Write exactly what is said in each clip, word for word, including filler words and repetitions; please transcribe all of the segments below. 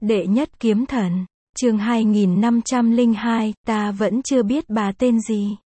Đệ nhất kiếm thần, chương hai nghìn năm trăm lẻ hai, ta vẫn chưa biết bà tên gì.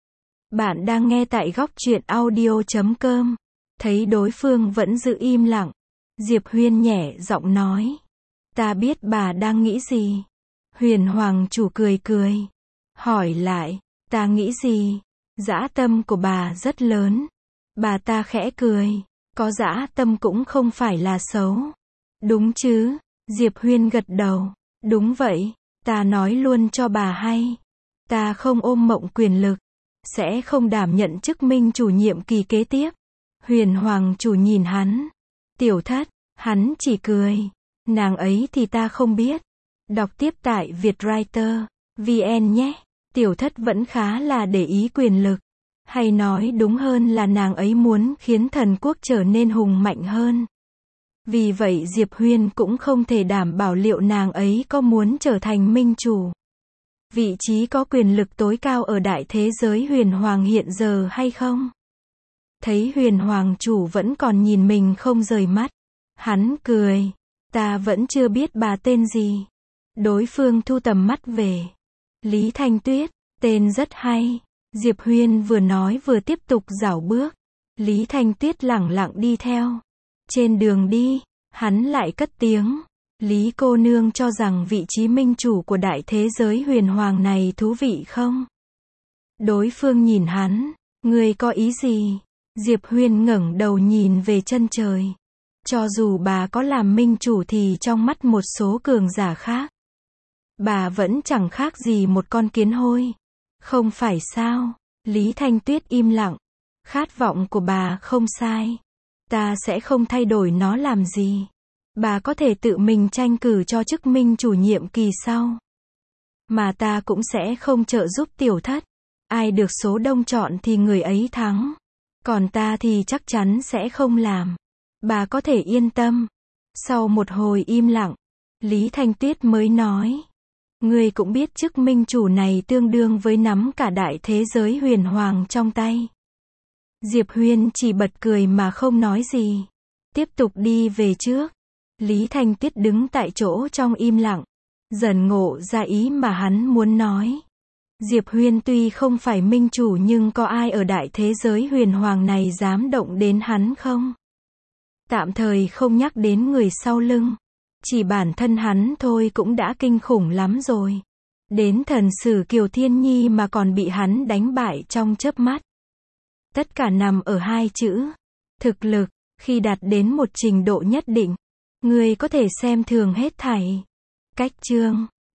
Bạn đang nghe tại góc truyện audio chấm com. Thấy đối phương vẫn giữ im lặng, Diệp Huyên nhẹ giọng nói. Ta biết bà đang nghĩ gì. Huyền Hoàng chủ cười cười. Hỏi lại, ta nghĩ gì? Dã tâm của bà rất lớn. Bà ta khẽ cười. Có dã tâm cũng không phải là xấu. Đúng chứ? Diệp Huyên gật đầu. Đúng vậy, ta nói luôn cho bà hay. Ta không ôm mộng quyền lực. Sẽ không đảm nhận chức minh chủ nhiệm kỳ kế tiếp. Huyền Hoàng chủ nhìn hắn. Tiểu thất, hắn chỉ cười. Nàng ấy thì ta không biết. Đọc tiếp tại Vietwriter vê en nhé. Tiểu thất vẫn khá là để ý quyền lực. Hay nói đúng hơn là nàng ấy muốn khiến thần quốc trở nên hùng mạnh hơn. Vì vậy Diệp Huyên cũng không thể đảm bảo liệu nàng ấy có muốn trở thành minh chủ. Vị trí có quyền lực tối cao ở đại thế giới huyền hoàng hiện giờ hay không? Thấy huyền hoàng chủ vẫn còn nhìn mình không rời mắt. Hắn cười. Ta vẫn chưa biết bà tên gì. Đối phương thu tầm mắt về. Lý Thanh Tuyết, tên rất hay. Diệp Huyên vừa nói vừa tiếp tục dảo bước. Lý Thanh Tuyết lẳng lặng đi theo. Trên đường đi, hắn lại cất tiếng. Lý cô nương cho rằng vị trí minh chủ của đại thế giới huyền hoàng này thú vị không? Đối phương nhìn hắn. Ngươi có ý gì? Diệp Huyên ngẩng đầu nhìn về chân trời. Cho dù bà có làm minh chủ thì trong mắt một số cường giả khác, bà vẫn chẳng khác gì một con kiến hôi. Không phải sao? Lý Thanh Tuyết im lặng. Khát vọng của bà không sai. Ta sẽ không thay đổi nó làm gì. Bà có thể tự mình tranh cử cho chức minh chủ nhiệm kỳ sau. Mà ta cũng sẽ không trợ giúp tiểu thất. Ai được số đông chọn thì người ấy thắng. Còn ta thì chắc chắn sẽ không làm. Bà có thể yên tâm. Sau một hồi im lặng, Lý Thanh Tuyết mới nói. Ngươi cũng biết chức minh chủ này tương đương với nắm cả đại thế giới huyền hoàng trong tay. Diệp Huyên chỉ bật cười mà không nói gì. Tiếp tục đi về trước. Lý Thanh Tuyết đứng tại chỗ trong im lặng. Dần ngộ ra ý mà hắn muốn nói. Diệp Huyên tuy không phải minh chủ nhưng có ai ở đại thế giới huyền hoàng này dám động đến hắn không? Tạm thời không nhắc đến người sau lưng. Chỉ bản thân hắn thôi cũng đã kinh khủng lắm rồi. Đến thần sử Kiều Thiên Nhi mà còn bị hắn đánh bại trong chớp mắt. Tất cả nằm ở hai chữ. Thực lực. Khi đạt đến một trình độ nhất định, ngươi có thể xem thường hết thảy. Cách chương.